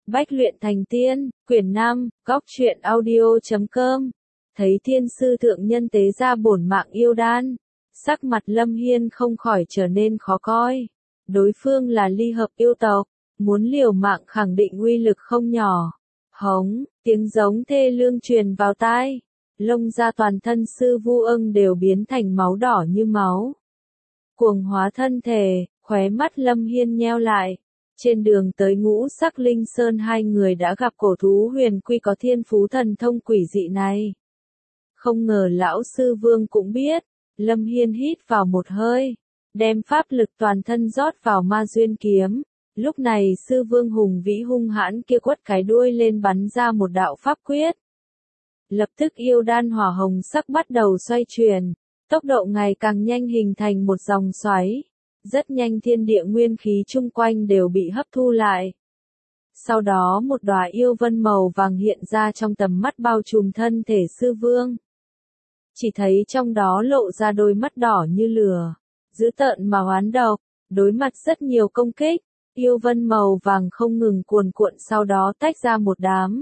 Bách luyện thành tiên, quyển 5, góc truyện audio.com. Thấy thiên sư thượng nhân tế ra bổn mạng yêu đan, sắc mặt Lâm Hiên không khỏi trở nên khó coi. Đối phương là ly hợp yêu tộc, muốn liều mạng khẳng định uy lực không nhỏ. Hống, tiếng giống thê lương truyền vào tai, lông da toàn thân sư Vu Ưng đều biến thành máu đỏ như máu. Cuồng hóa thân thể, khóe mắt Lâm Hiên nheo lại. Trên đường tới Ngũ Sắc Linh Sơn hai người đã gặp cổ thú huyền quy có thiên phú thần thông quỷ dị này. Không ngờ lão sư Vương cũng biết, Lâm Hiên hít vào một hơi, đem pháp lực toàn thân rót vào ma duyên kiếm. Lúc này sư Vương hùng vĩ hung hãn kia quất cái đuôi lên bắn ra một đạo pháp quyết. Lập tức yêu đan hỏa hồng sắc bắt đầu xoay chuyển, tốc độ ngày càng nhanh hình thành một dòng xoáy. Rất nhanh thiên địa nguyên khí chung quanh đều bị hấp thu lại. Sau đó một đóa yêu vân màu vàng hiện ra trong tầm mắt bao trùm thân thể sư Vương. Chỉ thấy trong đó lộ ra đôi mắt đỏ như lửa, dữ tợn mà oán độc, đối mặt rất nhiều công kích, yêu vân màu vàng không ngừng cuồn cuộn sau đó tách ra một đám.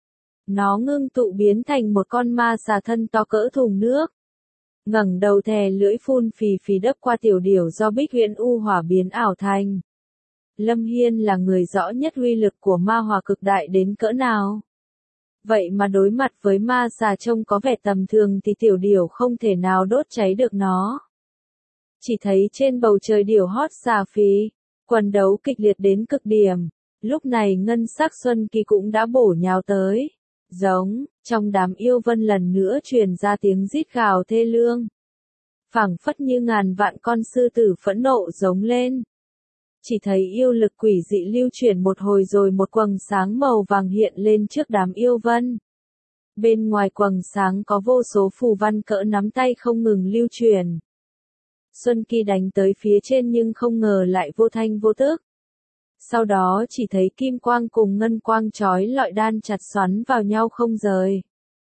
Nó ngưng tụ biến thành một con ma xà thân to cỡ thùng nước. Ngẩng đầu thè lưỡi phun phì phì đấp qua tiểu điểu do Bích Huyễn U Hỏa biến ảo thành. Lâm Hiên là người rõ nhất uy lực của ma hỏa cực đại đến cỡ nào. Vậy mà đối mặt với ma xà trông có vẻ tầm thường thì tiểu điểu không thể nào đốt cháy được nó. Chỉ thấy trên bầu trời điểu hót xà phì, quần đấu kịch liệt đến cực điểm. Lúc này ngân sắc xuân kỳ cũng đã bổ nhào tới. Giống, trong đám yêu vân lần nữa truyền ra tiếng rít gào thê lương. Phảng phất như ngàn vạn con sư tử phẫn nộ giống lên. Chỉ thấy yêu lực quỷ dị lưu chuyển một hồi rồi một quầng sáng màu vàng hiện lên trước đám yêu vân. Bên ngoài quầng sáng có vô số phù văn cỡ nắm tay không ngừng lưu truyền. Xuân Kỳ đánh tới phía trên nhưng không ngờ lại vô thanh vô tức. Sau đó chỉ thấy kim quang cùng ngân quang chói lọi đan chặt xoắn vào nhau không rời.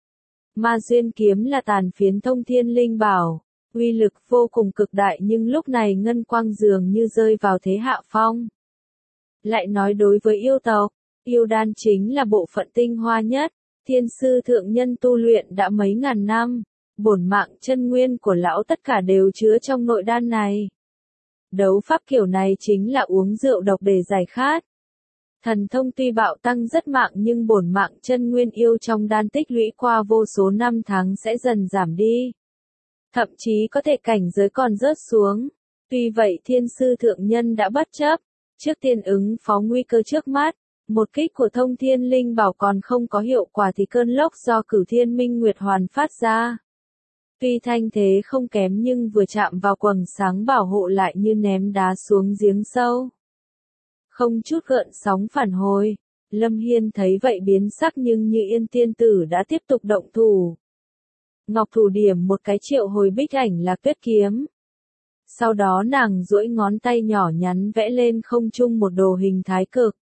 Ma duyên kiếm là tàn phiến thông thiên linh bảo, uy lực vô cùng cực đại nhưng lúc này ngân quang dường như rơi vào thế hạ phong. Lại nói đối với yêu tộc, yêu đan chính là bộ phận tinh hoa nhất, thiên sư thượng nhân tu luyện đã mấy ngàn năm, bổn mạng chân nguyên của lão tất cả đều chứa trong nội đan này. Đấu pháp kiểu này chính là uống rượu độc để giải khát. Thần thông tuy bạo tăng rất mạng nhưng bổn mạng chân nguyên yêu trong đan tích lũy qua vô số năm tháng sẽ dần giảm đi. Thậm chí có thể cảnh giới còn rớt xuống. Tuy vậy thiên sư thượng nhân đã bất chấp. Trước tiên ứng phó nguy cơ trước mắt, một kích của thông thiên linh bảo còn không có hiệu quả thì cơn lốc do Cửu Thiên Minh Nguyệt Hoàn phát ra. Tuy thanh thế không kém nhưng vừa chạm vào quầng sáng bảo hộ lại như ném đá xuống giếng sâu. Không chút gợn sóng phản hồi, Lâm Hiên thấy vậy biến sắc nhưng Như Yên tiên tử đã tiếp tục động thủ. Ngọc thủ điểm một cái triệu hồi bích ảnh là Tuyết kiếm. Sau đó nàng duỗi ngón tay nhỏ nhắn vẽ lên không trung một đồ hình thái cực.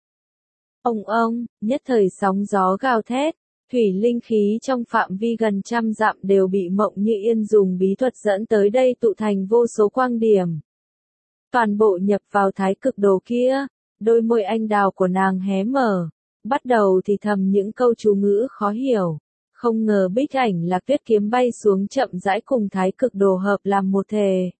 Ông, nhất thời sóng gió gào thét. Thủy linh khí trong phạm vi gần trăm dặm đều bị Mộng Như Yên dùng bí thuật dẫn tới đây tụ thành vô số quang điểm. Toàn bộ nhập vào thái cực đồ kia, đôi môi anh đào của nàng hé mở, bắt đầu thì thầm những câu chú ngữ khó hiểu. Không ngờ bích ảnh là Tuyết kiếm bay xuống chậm rãi cùng thái cực đồ hợp làm một thể.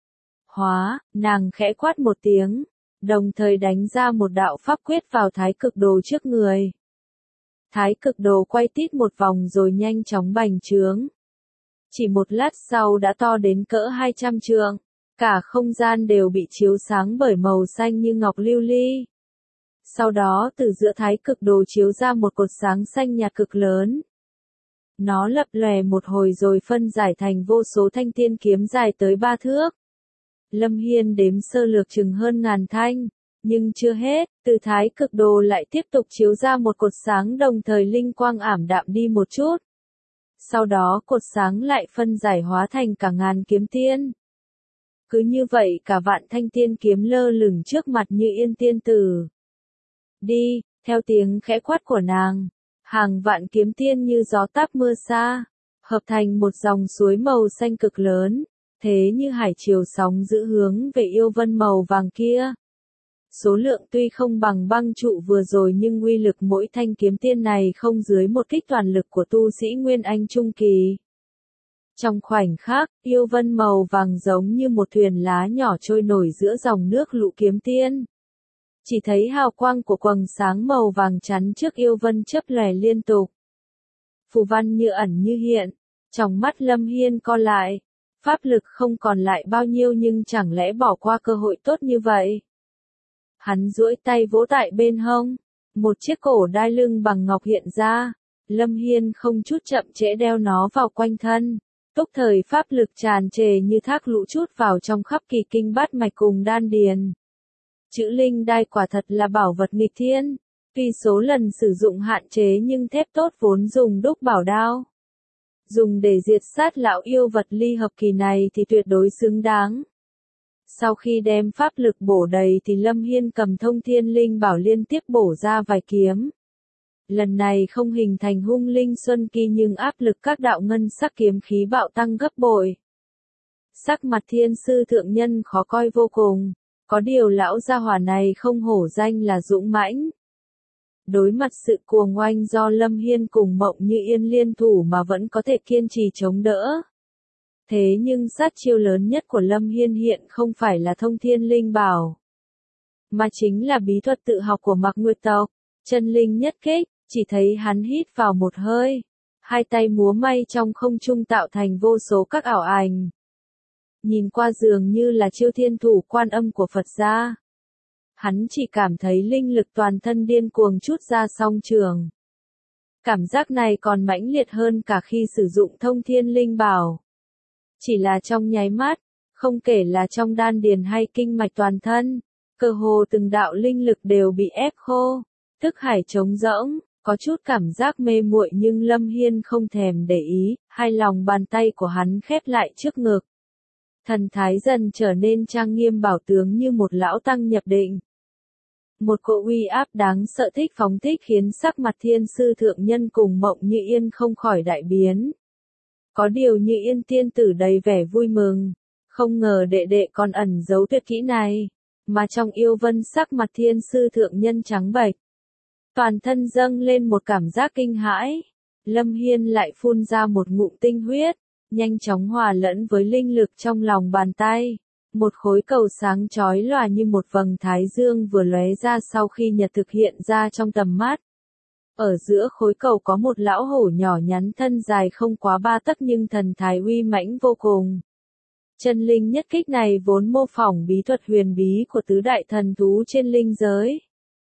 Nàng khẽ quát một tiếng, đồng thời đánh ra một đạo pháp quyết vào thái cực đồ trước người. Thái cực đồ quay tít một vòng rồi nhanh chóng bành trướng. Chỉ một lát sau đã to đến cỡ 200 trượng, cả không gian đều bị chiếu sáng bởi màu xanh như ngọc lưu ly. Sau đó từ giữa thái cực đồ chiếu ra một cột sáng xanh nhạt cực lớn. Nó lập lòe một hồi rồi phân giải thành vô số thanh tiên kiếm dài tới 3 thước. Lâm Hiên đếm sơ lược chừng hơn ngàn thanh. Nhưng chưa hết, từ thái cực đồ lại tiếp tục chiếu ra một cột sáng đồng thời linh quang ảm đạm đi một chút. Sau đó cột sáng lại phân giải hóa thành cả ngàn kiếm tiên. Cứ như vậy cả vạn thanh tiên kiếm lơ lửng trước mặt Như Yên tiên tử. Đi, theo tiếng khẽ quát của nàng, hàng vạn kiếm tiên như gió táp mưa xa, hợp thành một dòng suối màu xanh cực lớn, thế như hải triều sóng giữ hướng về yêu vân màu vàng kia. Số lượng tuy không bằng băng trụ vừa rồi nhưng uy lực mỗi thanh kiếm tiên này không dưới một kích toàn lực của tu sĩ Nguyên Anh Trung Kỳ. Trong khoảnh khắc, yêu vân màu vàng giống như một thuyền lá nhỏ trôi nổi giữa dòng nước lũ kiếm tiên. Chỉ thấy hào quang của quầng sáng màu vàng chắn trước yêu vân chớp lòe liên tục. Phù văn như ẩn như hiện, trong mắt Lâm Hiên co lại. Pháp lực không còn lại bao nhiêu nhưng chẳng lẽ bỏ qua cơ hội tốt như vậy. Hắn duỗi tay vỗ tại bên hông, một chiếc cổ đai lưng bằng ngọc hiện ra. Lâm Hiên không chút chậm trễ đeo nó vào quanh thân. Túc thời pháp lực tràn trề như thác lũ trút vào trong khắp kỳ kinh bát mạch cùng đan điền. Chữ linh đai quả thật là bảo vật nghịch thiên. Tuy số lần sử dụng hạn chế nhưng thép tốt vốn dùng đúc bảo đao. Dùng để diệt sát lão yêu vật ly hợp kỳ này thì tuyệt đối xứng đáng. Sau khi đem pháp lực bổ đầy thì Lâm Hiên cầm thông thiên linh bảo liên tiếp bổ ra vài kiếm. Lần này không hình thành hung linh xuân kỳ nhưng áp lực các đạo ngân sắc kiếm khí bạo tăng gấp bội. Sắc mặt thiên sư thượng nhân khó coi vô cùng. Có điều lão gia hỏa này không hổ danh là dũng mãnh. Đối mặt sự cuồng oanh do Lâm Hiên cùng Mộng Như Yên liên thủ mà vẫn có thể kiên trì chống đỡ. Thế nhưng sát chiêu lớn nhất của Lâm Hiên hiện không phải là thông thiên linh bảo, mà chính là bí thuật tự học của Mạc Nguyệt tộc, chân linh nhất kích. Chỉ thấy hắn hít vào một hơi, hai tay múa may trong không trung tạo thành vô số các ảo ảnh. Nhìn qua dường như là chiêu thiên thủ Quan Âm của Phật gia. Hắn chỉ cảm thấy linh lực toàn thân điên cuồng trút ra song trường. Cảm giác này còn mãnh liệt hơn cả khi sử dụng thông thiên linh bảo. Chỉ là trong nháy mắt, không kể là trong đan điền hay kinh mạch toàn thân, cơ hồ từng đạo linh lực đều bị ép khô, thức hải trống rỗng, có chút cảm giác mê muội nhưng Lâm Hiên không thèm để ý, hai lòng bàn tay của hắn khép lại trước ngực. Thần thái dần trở nên trang nghiêm bảo tướng như một lão tăng nhập định. Một cỗ uy áp đáng sợ thích phóng thích khiến sắc mặt thiên sư thượng nhân cùng Mộng Như Yên không khỏi đại biến. Có điều Như Yên tiên tử đầy vẻ vui mừng, không ngờ đệ đệ còn ẩn giấu tuyệt kỹ này, mà trong yêu vân sắc mặt thiên sư thượng nhân trắng bệch. Toàn thân dâng lên một cảm giác kinh hãi, Lâm Hiên lại phun ra một ngụm tinh huyết, nhanh chóng hòa lẫn với linh lực trong lòng bàn tay. Một khối cầu sáng chói lòa như một vầng thái dương vừa lóe ra sau khi nhật thực hiện ra trong tầm mắt. Ở giữa khối cầu có một lão hổ nhỏ nhắn thân dài không quá 3 tấc nhưng thần thái uy mãnh vô cùng. Chân linh nhất kích này vốn mô phỏng bí thuật huyền bí của tứ đại thần thú trên linh giới.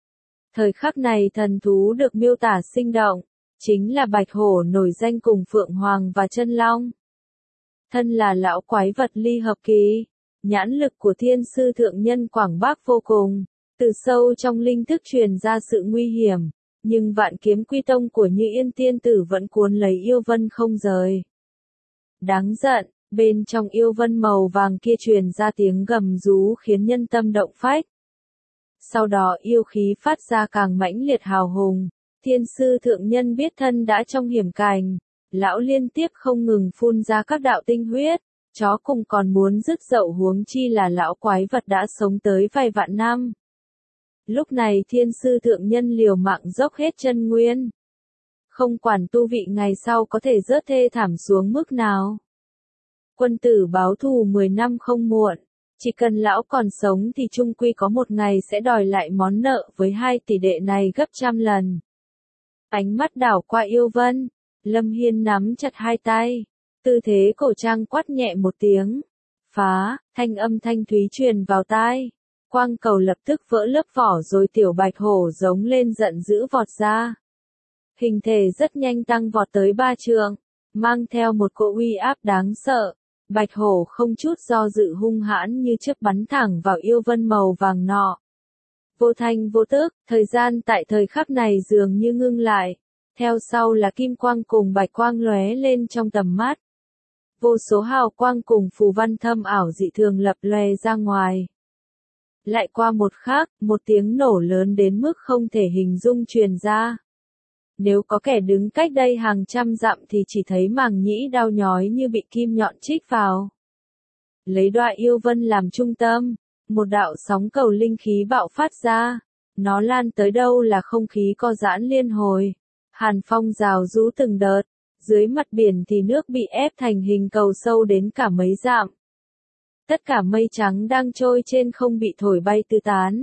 Thời khắc này thần thú được miêu tả sinh động, chính là bạch hổ nổi danh cùng phượng hoàng và chân long. Thân là lão quái vật ly hợp kỳ, nhãn lực của thiên sư thượng nhân quảng bác vô cùng, từ sâu trong linh thức truyền ra sự nguy hiểm, nhưng vạn kiếm quy tông của Như Yên tiên tử vẫn cuốn lấy yêu vân không rời. Đáng giận, bên trong yêu vân màu vàng kia truyền ra tiếng gầm rú khiến nhân tâm động phách. Sau đó yêu khí phát ra càng mãnh liệt hào hùng, thiên sư thượng nhân biết thân đã trong hiểm cảnh, lão liên tiếp không ngừng phun ra các đạo tinh huyết, chó cùng còn muốn dứt dậu huống chi là lão quái vật đã sống tới vài vạn năm. Lúc này thiên sư thượng nhân liều mạng dốc hết chân nguyên. Không quản tu vị ngày sau có thể rớt thê thảm xuống mức nào. Quân tử báo thù 10 năm không muộn. Chỉ cần lão còn sống thì chung quy có một ngày sẽ đòi lại món nợ với hai tỷ đệ này gấp trăm lần. Ánh mắt đảo qua yêu vân, Lâm Hiên nắm chặt hai tay. Tư thế cổ trang quát nhẹ một tiếng. Phá, thanh âm thanh thúy truyền vào tai. Quang cầu lập tức vỡ lớp vỏ rồi tiểu bạch hổ giống lên giận dữ vọt ra. Hình thể rất nhanh tăng vọt tới 3 trượng, mang theo một cỗ uy áp đáng sợ. Bạch hổ không chút do dự hung hãn như chớp bắn thẳng vào yêu vân màu vàng nọ. Vô thanh vô tức, thời gian tại thời khắc này dường như ngưng lại. Theo sau là kim quang cùng bạch quang lóe lên trong tầm mắt. Vô số hào quang cùng phù văn thâm ảo dị thường lập lòe ra ngoài. Lại qua một khắc, một tiếng nổ lớn đến mức không thể hình dung truyền ra. Nếu có kẻ đứng cách đây hàng trăm dặm thì chỉ thấy màng nhĩ đau nhói như bị kim nhọn chích vào. Lấy đoạ yêu vân làm trung tâm, một đạo sóng cầu linh khí bạo phát ra. Nó lan tới đâu là không khí co giãn liên hồi. Hàn phong rào rũ từng đợt. Dưới mặt biển thì nước bị ép thành hình cầu sâu đến cả mấy dặm. Tất cả mây trắng đang trôi trên không bị thổi bay tứ tán.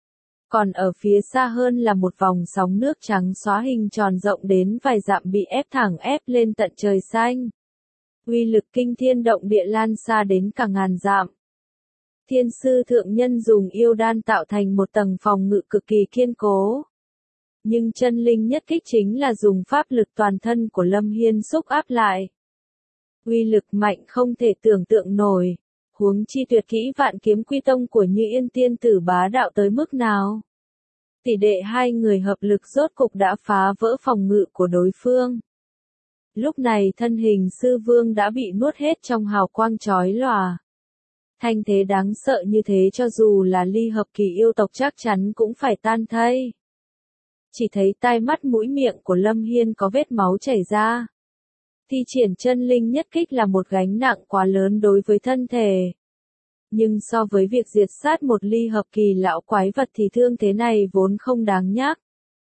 Còn ở phía xa hơn là một vòng sóng nước trắng xóa hình tròn rộng đến vài dặm bị ép lên tận trời xanh. Uy lực kinh thiên động địa lan xa đến cả ngàn dặm. Thiên sư thượng nhân dùng yêu đan tạo thành một tầng phòng ngự cực kỳ kiên cố. Nhưng chân linh nhất kích chính là dùng pháp lực toàn thân của Lâm Hiên xúc áp lại. Uy lực mạnh không thể tưởng tượng nổi. Huống chi tuyệt kỹ vạn kiếm quy tông của Như Yên tiên tử bá đạo tới mức nào. Tỷ đệ hai người hợp lực rốt cục đã phá vỡ phòng ngự của đối phương. Lúc này thân hình sư vương đã bị nuốt hết trong hào quang chói lòa. Thanh thế đáng sợ như thế cho dù là ly hợp kỳ yêu tộc chắc chắn cũng phải tan thây. Chỉ thấy tai mắt mũi miệng của Lâm Hiên có vết máu chảy ra. Thi triển chân linh nhất kích là một gánh nặng quá lớn đối với thân thể. Nhưng so với việc diệt sát một ly hợp kỳ lão quái vật thì thương thế này vốn không đáng nhắc.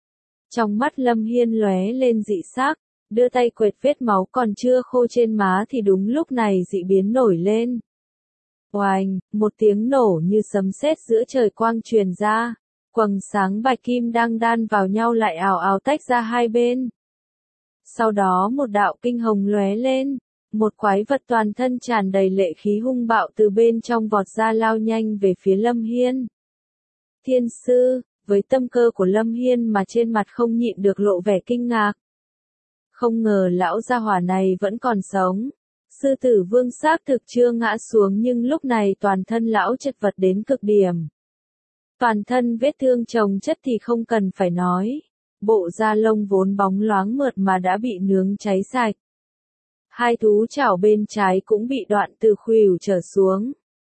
Trong mắt Lâm Hiên lóe lên dị sắc, đưa tay quệt vết máu còn chưa khô trên má thì đúng lúc này dị biến nổi lên. Oành, một tiếng nổ như sấm sét giữa trời quang truyền ra, quầng sáng bạch kim đang đan vào nhau lại ào ào tách ra hai bên. Sau đó một đạo kinh hồng lóe lên, một quái vật toàn thân tràn đầy lệ khí hung bạo từ bên trong vọt ra lao nhanh về phía Lâm Hiên. Thiên sư, với tâm cơ của Lâm Hiên mà trên mặt không nhịn được lộ vẻ kinh ngạc. Không ngờ lão gia hỏa này vẫn còn sống. Sư tử vương xác thực chưa ngã xuống nhưng lúc này toàn thân lão chật vật đến cực điểm. Toàn thân vết thương chồng chất thì không cần phải nói. Bộ da lông vốn bóng loáng mượt mà đã bị nướng cháy sạch. Hai thú chảo bên trái cũng bị đoạn từ khuỷu trở xuống.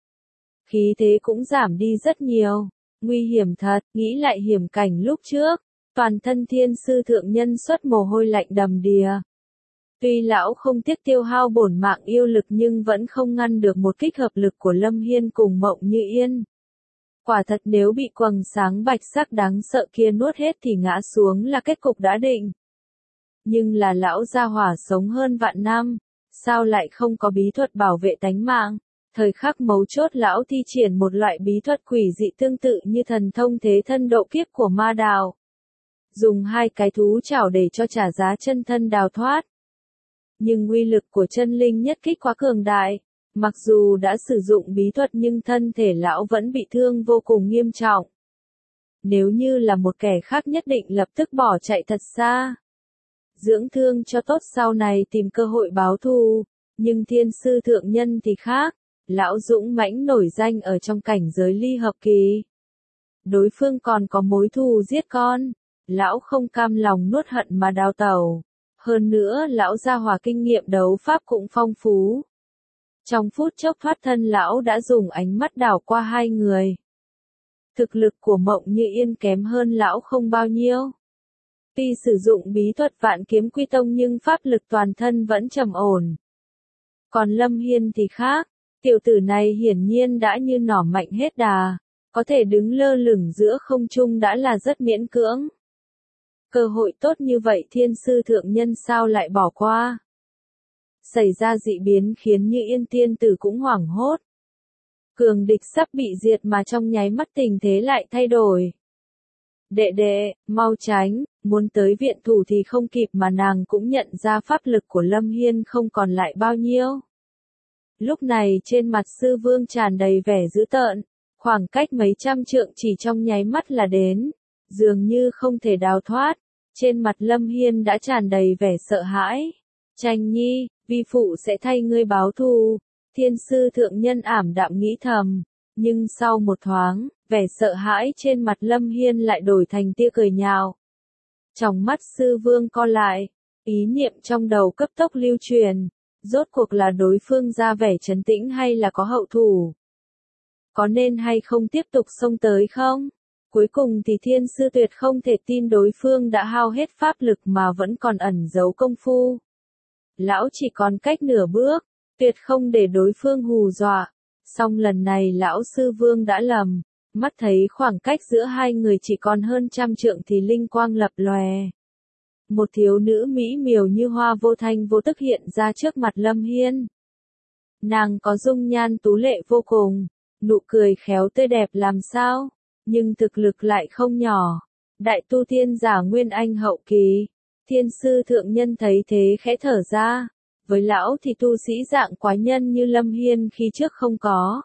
Khí thế cũng giảm đi rất nhiều. Nguy hiểm thật, nghĩ lại hiểm cảnh lúc trước. Toàn thân thiên sư thượng nhân xuất mồ hôi lạnh đầm đìa. Tuy lão không tiếc tiêu hao bổn mạng yêu lực nhưng vẫn không ngăn được một kích hợp lực của Lâm Hiên cùng Mộng Như Yên. Quả thật nếu bị quầng sáng bạch sắc đáng sợ kia nuốt hết thì ngã xuống là kết cục đã định. Nhưng là lão gia hỏa sống hơn vạn năm, sao lại không có bí thuật bảo vệ tánh mạng? Thời khắc mấu chốt lão thi triển một loại bí thuật quỷ dị tương tự như thần thông thế thân độ kiếp của ma đạo. Dùng hai cái thú chảo để cho trả giá chân thân đào thoát. Nhưng uy lực của chân linh nhất kích quá cường đại. Mặc dù đã sử dụng bí thuật nhưng thân thể lão vẫn bị thương vô cùng nghiêm trọng. Nếu như là một kẻ khác nhất định lập tức bỏ chạy thật xa. Dưỡng thương cho tốt sau này tìm cơ hội báo thù. Nhưng thiên sư thượng nhân thì khác. Lão dũng mãnh nổi danh ở trong cảnh giới ly hợp kỳ. Đối phương còn có mối thù giết con. Lão không cam lòng nuốt hận mà đào tẩu. Hơn nữa lão gia hỏa kinh nghiệm đấu pháp cũng phong phú. Trong phút chốc thoát thân lão đã dùng ánh mắt đảo qua hai người. Thực lực của Mộng Như Yên kém hơn lão không bao nhiêu. Tuy sử dụng bí thuật vạn kiếm quy tông nhưng pháp lực toàn thân vẫn trầm ổn. Còn Lâm Hiên thì khác, tiểu tử này hiển nhiên đã như nỏ mạnh hết đà, có thể đứng lơ lửng giữa không trung đã là rất miễn cưỡng. Cơ hội tốt như vậy thiên sư thượng nhân sao lại bỏ qua? Xảy ra dị biến khiến Như Yên tiên tử cũng hoảng hốt. Cường địch sắp bị diệt mà trong nháy mắt tình thế lại thay đổi. Đệ đệ, mau tránh, muốn tới viện thủ thì không kịp mà nàng cũng nhận ra pháp lực của Lâm Hiên không còn lại bao nhiêu. Lúc này trên mặt sư vương tràn đầy vẻ dữ tợn, khoảng cách mấy trăm trượng chỉ trong nháy mắt là đến, dường như không thể đào thoát, trên mặt Lâm Hiên đã tràn đầy vẻ sợ hãi. Tranh nhi, vi phụ sẽ thay ngươi báo thù, thiên sư thượng nhân ảm đạm nghĩ thầm, nhưng sau một thoáng, vẻ sợ hãi trên mặt Lâm Hiên lại đổi thành tia cười nhạo. Trong mắt sư vương co lại, ý niệm trong đầu cấp tốc lưu truyền, rốt cuộc là đối phương ra vẻ trấn tĩnh hay là có hậu thủ? Có nên hay không tiếp tục xông tới không? Cuối cùng thì thiên sư tuyệt không thể tin đối phương đã hao hết pháp lực mà vẫn còn ẩn giấu công phu. Lão chỉ còn cách nửa bước, tuyệt không để đối phương hù dọa. Song lần này lão sư Vương đã lầm, mắt thấy khoảng cách giữa hai người chỉ còn hơn 100 trượng thì linh quang lập lòe. Một thiếu nữ mỹ miều như hoa vô thanh vô tức hiện ra trước mặt Lâm Hiên. Nàng có dung nhan tú lệ vô cùng, nụ cười khéo tươi đẹp làm sao, nhưng thực lực lại không nhỏ. Đại tu tiên giả Nguyên Anh hậu kỳ, Thiên sư thượng nhân thấy thế khẽ thở ra, với lão thì tu sĩ dạng quái nhân như Lâm Hiên khi trước không có.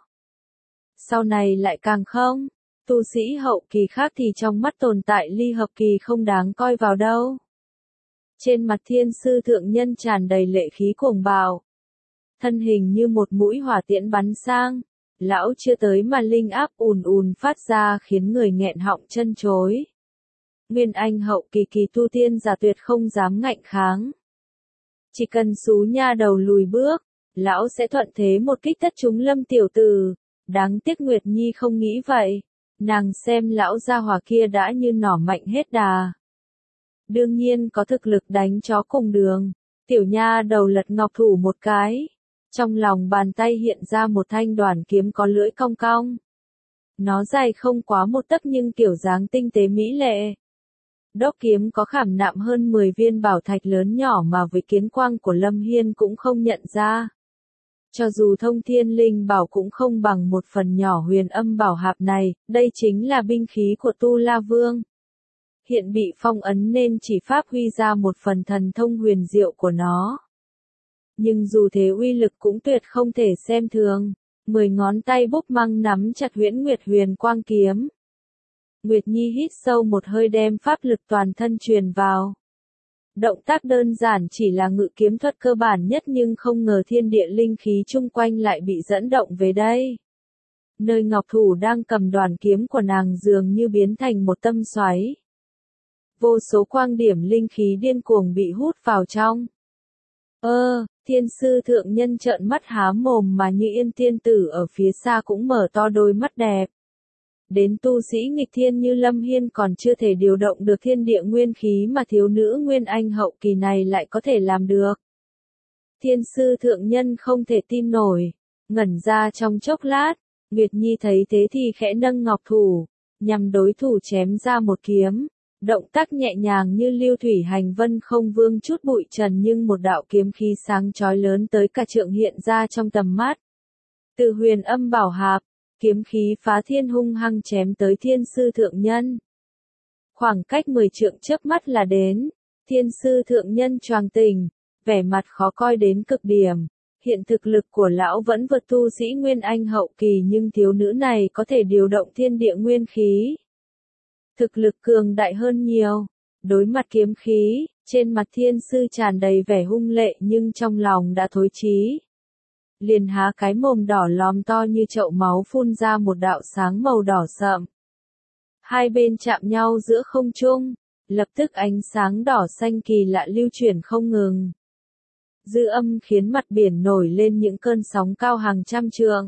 Sau này lại càng không, tu sĩ hậu kỳ khác thì trong mắt tồn tại ly hợp kỳ không đáng coi vào đâu. Trên mặt thiên sư thượng nhân tràn đầy lệ khí cuồng bạo. Thân hình như một mũi hỏa tiễn bắn sang, lão chưa tới mà linh áp ùn ùn phát ra khiến người nghẹn họng chân chối. Nguyên Anh hậu kỳ kỳ tu tiên giả tuyệt không dám ngạnh kháng. Chỉ cần xú nha đầu lùi bước, lão sẽ thuận thế một kích tất trúng Lâm tiểu tử. Đáng tiếc Nguyệt Nhi không nghĩ vậy, nàng xem lão gia hỏa kia đã như nỏ mạnh hết đà. Đương nhiên có thực lực đánh chó cùng đường, tiểu nha đầu lật ngọc thủ một cái. Trong lòng bàn tay hiện ra một thanh đoàn kiếm có lưỡi cong cong. Nó dài không quá 1 tấc nhưng kiểu dáng tinh tế mỹ lệ. Đốc kiếm có khảm nạm hơn 10 viên bảo thạch lớn nhỏ mà với kiến quang của Lâm Hiên cũng không nhận ra. Cho dù thông thiên linh bảo cũng không bằng 1 phần nhỏ huyền âm bảo hạp này, đây chính là binh khí của Tu La Vương. Hiện bị phong ấn nên chỉ phát huy ra 1 phần thần thông huyền diệu của nó. Nhưng dù thế uy lực cũng tuyệt không thể xem thường. 10 ngón tay búp măng nắm chặt Huyễn Nguyệt Huyền Quang kiếm. Nguyệt Nhi hít sâu một hơi đem pháp lực toàn thân truyền vào. Động tác đơn giản chỉ là ngự kiếm thuật cơ bản nhất nhưng không ngờ thiên địa linh khí chung quanh lại bị dẫn động về đây. Nơi ngọc thủ đang cầm đoàn kiếm của nàng dường như biến thành một tâm xoáy. Vô số quang điểm linh khí điên cuồng bị hút vào trong. Thiên sư thượng nhân trợn mắt há mồm mà như yên tiên tử ở phía xa cũng mở to đôi mắt đẹp. Đến tu sĩ nghịch thiên như Lâm Hiên còn chưa thể điều động được thiên địa nguyên khí mà thiếu nữ Nguyên Anh hậu kỳ này lại có thể làm được. Thiên sư thượng nhân không thể tin nổi, ngẩn ra trong chốc lát, Nguyệt Nhi thấy thế thì khẽ nâng ngọc thủ, nhằm đối thủ chém ra một kiếm. Động tác nhẹ nhàng như lưu thủy hành vân không vương chút bụi trần nhưng một đạo kiếm khí sáng chói lớn tới cả trượng hiện ra trong tầm mắt. Từ huyền âm bảo hạp, kiếm khí phá thiên hung hăng chém tới thiên sư thượng nhân. Khoảng cách 10 trượng chớp mắt là đến, thiên sư thượng nhân choàng tỉnh, vẻ mặt khó coi đến cực điểm. Hiện thực lực của lão vẫn vượt tu sĩ Nguyên Anh hậu kỳ nhưng thiếu nữ này có thể điều động thiên địa nguyên khí. Thực lực cường đại hơn nhiều. Đối mặt kiếm khí, trên mặt thiên sư tràn đầy vẻ hung lệ nhưng trong lòng đã thối chí. Liền há cái mồm đỏ lòm to như chậu máu phun ra một đạo sáng màu đỏ sậm. Hai bên chạm nhau giữa không trung, lập tức ánh sáng đỏ xanh kỳ lạ lưu chuyển không ngừng. Dư âm khiến mặt biển nổi lên những cơn sóng cao hàng trăm trượng.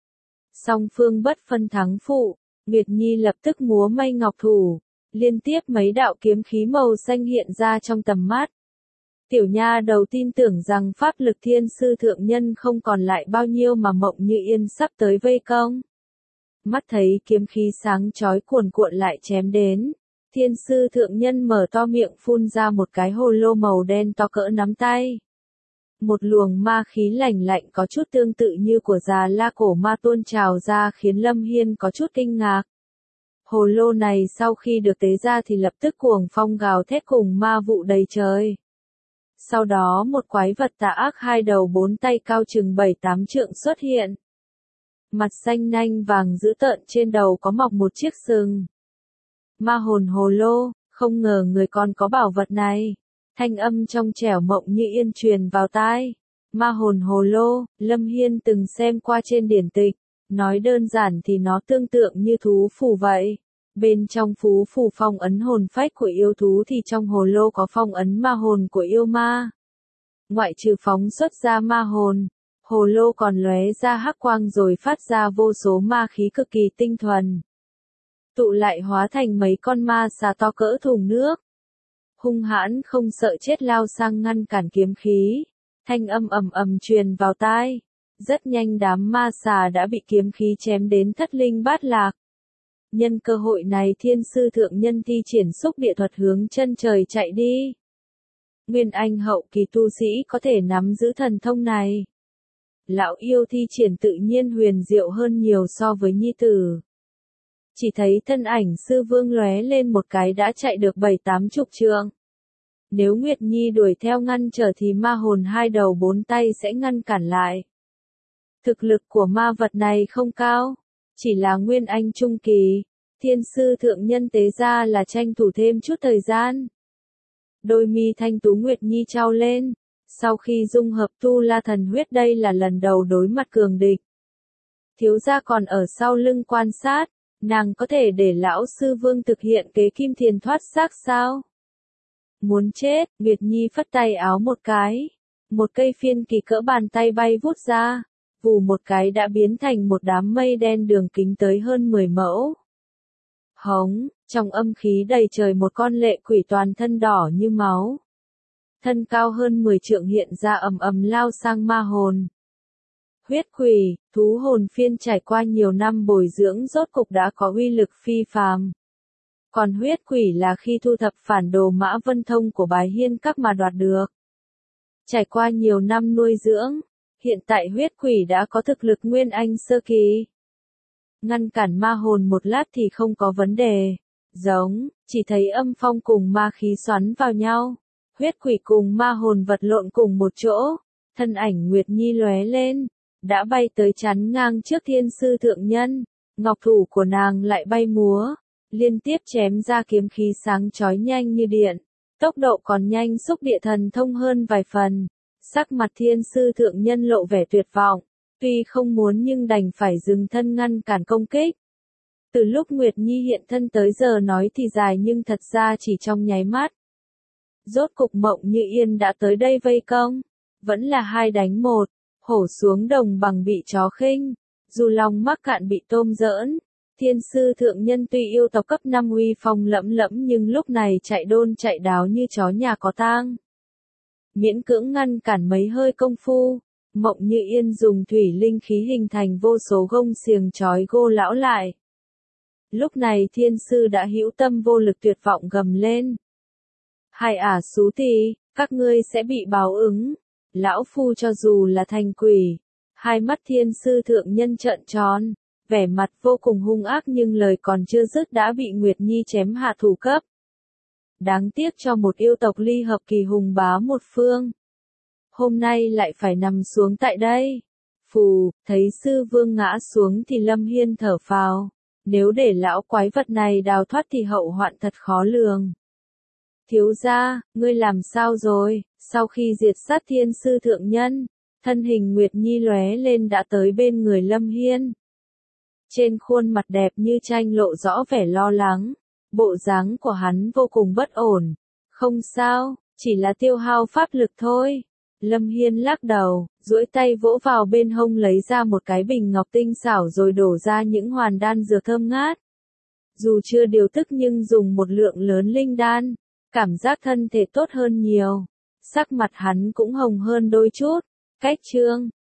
Song phương bất phân thắng phụ. Nguyệt Nhi lập tức múa may ngọc thủ, liên tiếp mấy đạo kiếm khí màu xanh hiện ra trong tầm mắt. Tiểu nha đầu tin tưởng rằng pháp lực thiên sư thượng nhân không còn lại bao nhiêu mà Mộng Như Yên sắp tới vây công. Mắt thấy kiếm khí sáng chói cuồn cuộn lại chém đến, thiên sư thượng nhân mở to miệng phun ra một cái hồ lô màu đen to cỡ nắm tay. Một luồng ma khí lạnh lạnh có chút tương tự như của Già La cổ ma tuôn trào ra khiến Lâm Hiên có chút kinh ngạc. Hồ lô này sau khi được tế ra thì lập tức cuồng phong gào thét cùng ma vụ đầy trời. Sau đó một quái vật tà ác 2 đầu 4 tay cao chừng 7-8 trượng xuất hiện. Mặt xanh nanh vàng dữ tợn trên đầu có mọc một chiếc sừng. Ma hồn hồ lô, không ngờ người còn có bảo vật này. Thanh âm trong trẻo Mộng Như Yên truyền vào tai. Ma hồn hồ lô, Lâm Hiên từng xem qua trên điển tịch. Nói đơn giản thì nó tương tự như thú phù vậy. Bên trong phú phù phong ấn hồn phách của yêu thú thì trong hồ lô có phong ấn ma hồn của yêu ma. Ngoại trừ phóng xuất ra ma hồn, hồ lô còn lóe ra hắc quang rồi phát ra vô số ma khí cực kỳ tinh thuần. Tụ lại hóa thành mấy con ma xà to cỡ thùng nước. Hung hãn không sợ chết lao sang ngăn cản kiếm khí. Thanh âm ầm ầm truyền vào tai. Rất nhanh đám ma xà đã bị kiếm khí chém đến thất linh bát lạc. Nhân cơ hội này thiên sư thượng nhân thi triển xúc địa thuật hướng chân trời chạy đi. Nguyên Anh hậu kỳ tu sĩ có thể nắm giữ thần thông này. Lão yêu thi triển tự nhiên huyền diệu hơn nhiều so với nhi tử. Chỉ thấy thân ảnh sư vương lóe lên một cái đã chạy được 7-80 trượng. Nếu Nguyệt Nhi đuổi theo ngăn trở thì ma hồn hai đầu bốn tay sẽ ngăn cản lại. Thực lực của ma vật này không cao, chỉ là Nguyên Anh trung kỳ, thiên sư thượng nhân tế ra là tranh thủ thêm chút thời gian. Đôi mi thanh tú Nguyệt Nhi trao lên, sau khi dung hợp tu la thần huyết đây là lần đầu đối mặt cường địch. Thiếu gia còn ở sau lưng quan sát, nàng có thể để lão sư vương thực hiện kế kim thiền thoát xác sao? Muốn chết, Nguyệt Nhi phất tay áo một cái. Một cây phiên kỳ cỡ bàn tay bay vút ra, vù một cái đã biến thành một đám mây đen đường kính tới hơn 10 mẫu. Hống, trong âm khí đầy trời một con lệ quỷ toàn thân đỏ như máu. Thân cao hơn 10 trượng hiện ra ầm ầm lao sang ma hồn. Huyết quỷ, thú hồn phiên trải qua nhiều năm bồi dưỡng rốt cục đã có uy lực phi phàm. Còn huyết quỷ là khi thu thập phản đồ Mã Vân Thông của Bái Hiên Các mà đoạt được. Trải qua nhiều năm nuôi dưỡng, hiện tại huyết quỷ đã có thực lực Nguyên Anh sơ kỳ. Ngăn cản ma hồn một lát thì không có vấn đề. Giống, chỉ thấy âm phong cùng ma khí xoắn vào nhau. Huyết quỷ cùng ma hồn vật lộn cùng một chỗ. Thân ảnh Nguyệt Nhi lóe lên, đã bay tới chắn ngang trước thiên sư thượng nhân. Ngọc thủ của nàng lại bay múa, liên tiếp chém ra kiếm khí sáng chói nhanh như điện. Tốc độ còn nhanh xúc địa thần thông hơn vài phần. Sắc mặt thiên sư thượng nhân lộ vẻ tuyệt vọng. Tuy không muốn nhưng đành phải dừng thân ngăn cản công kích. Từ lúc Nguyệt Nhi hiện thân tới giờ nói thì dài nhưng thật ra chỉ trong nháy mắt. Rốt cục Mộng Như Yên đã tới đây vây công. Vẫn là 2 đánh 1. Hổ xuống đồng bằng bị chó khinh. Dù lòng mắc cạn bị tôm giỡn. Thiên sư thượng nhân tuy yêu tộc cấp 5 uy phong lẫm lẫm nhưng lúc này chạy đôn chạy đáo như chó nhà có tang. Miễn cưỡng ngăn cản mấy hơi công phu. Mộng Như Yên dùng thủy linh khí hình thành vô số gông xiềng trói gô lão lại. Lúc này thiên sư đã hữu tâm vô lực tuyệt vọng gầm lên. Hai ả xú tì, các ngươi sẽ bị báo ứng. Lão phu cho dù là thành quỷ. Hai mắt thiên sư thượng nhân trợn tròn, vẻ mặt vô cùng hung ác nhưng lời còn chưa dứt đã bị Nguyệt Nhi chém hạ thủ cấp. Đáng tiếc cho một yêu tộc ly hợp kỳ hùng bá một phương. Hôm nay lại phải nằm xuống tại đây. Phù, thấy sư vương ngã xuống thì Lâm Hiên thở phào. Nếu để lão quái vật này đào thoát thì hậu hoạn thật khó lường. Thiếu gia, ngươi làm sao rồi? Sau khi diệt sát thiên sư thượng nhân, thân hình Nguyệt Nhi lóe lên đã tới bên người Lâm Hiên. Trên khuôn mặt đẹp như tranh lộ rõ vẻ lo lắng. Bộ dáng của hắn vô cùng bất ổn. Không sao, chỉ là tiêu hao pháp lực thôi. Lâm Hiên lắc đầu, duỗi tay vỗ vào bên hông lấy ra một cái bình ngọc tinh xảo rồi đổ ra những hoàn đan dược thơm ngát. Dù chưa điều tức nhưng dùng một lượng lớn linh đan, cảm giác thân thể tốt hơn nhiều. Sắc mặt hắn cũng hồng hơn đôi chút. Cách chương